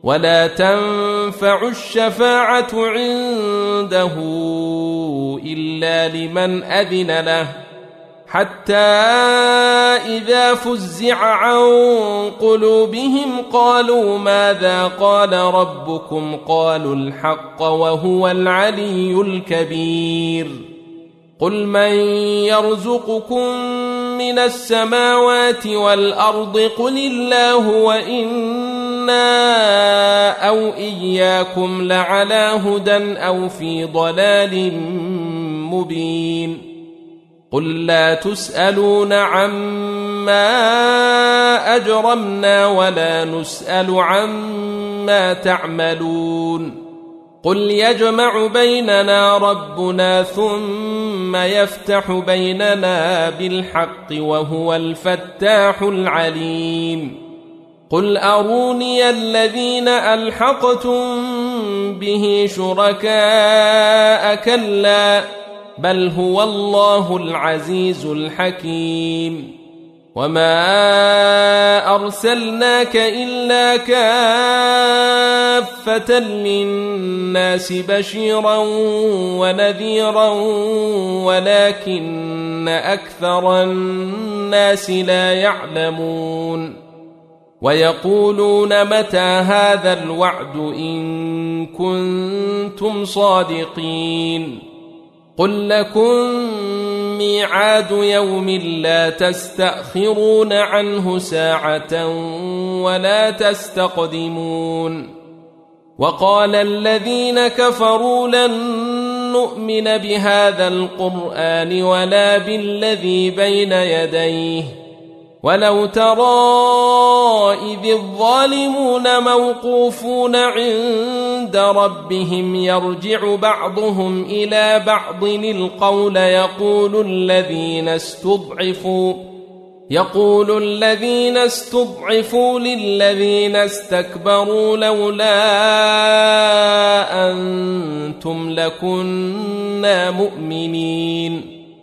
ولا تنفع الشفاعة عنده إلا لمن أذن له حتى إذا فزع عن قلوبهم قالوا ماذا قال ربكم قالوا الحق وهو العلي الكبير قل من يرزقكم من السماوات والأرض قل الله وإنا أو إياكم لعلى هدى أو في ضلال مبين قل لا تسألون عما أجرمنا ولا نسأل عما تعملون قل يجمع بيننا ربنا ثم يفتح بيننا بالحق وهو الفتاح العليم قل أروني الذين ألحقتم به شركاء كلا بل هو الله العزيز الحكيم وما أرسلناك إلا كافة للناس بشيرا ونذيرا ولكن أكثر الناس لا يعلمون ويقولون متى هذا الوعد إن كنتم صادقين قل لكم ميعاد يوم لا تستأخرون عنه ساعة ولا تستقدمون وقال الذين كفروا لن نؤمن بهذا القرآن ولا بالذي بين يديه ولو ترى إذ الظالمون موقوفون عند ربهم يرجع بعضهم إلى بعض القول يقول الذين استضعفوا للذين استكبروا لولا أنتم لكنا مؤمنين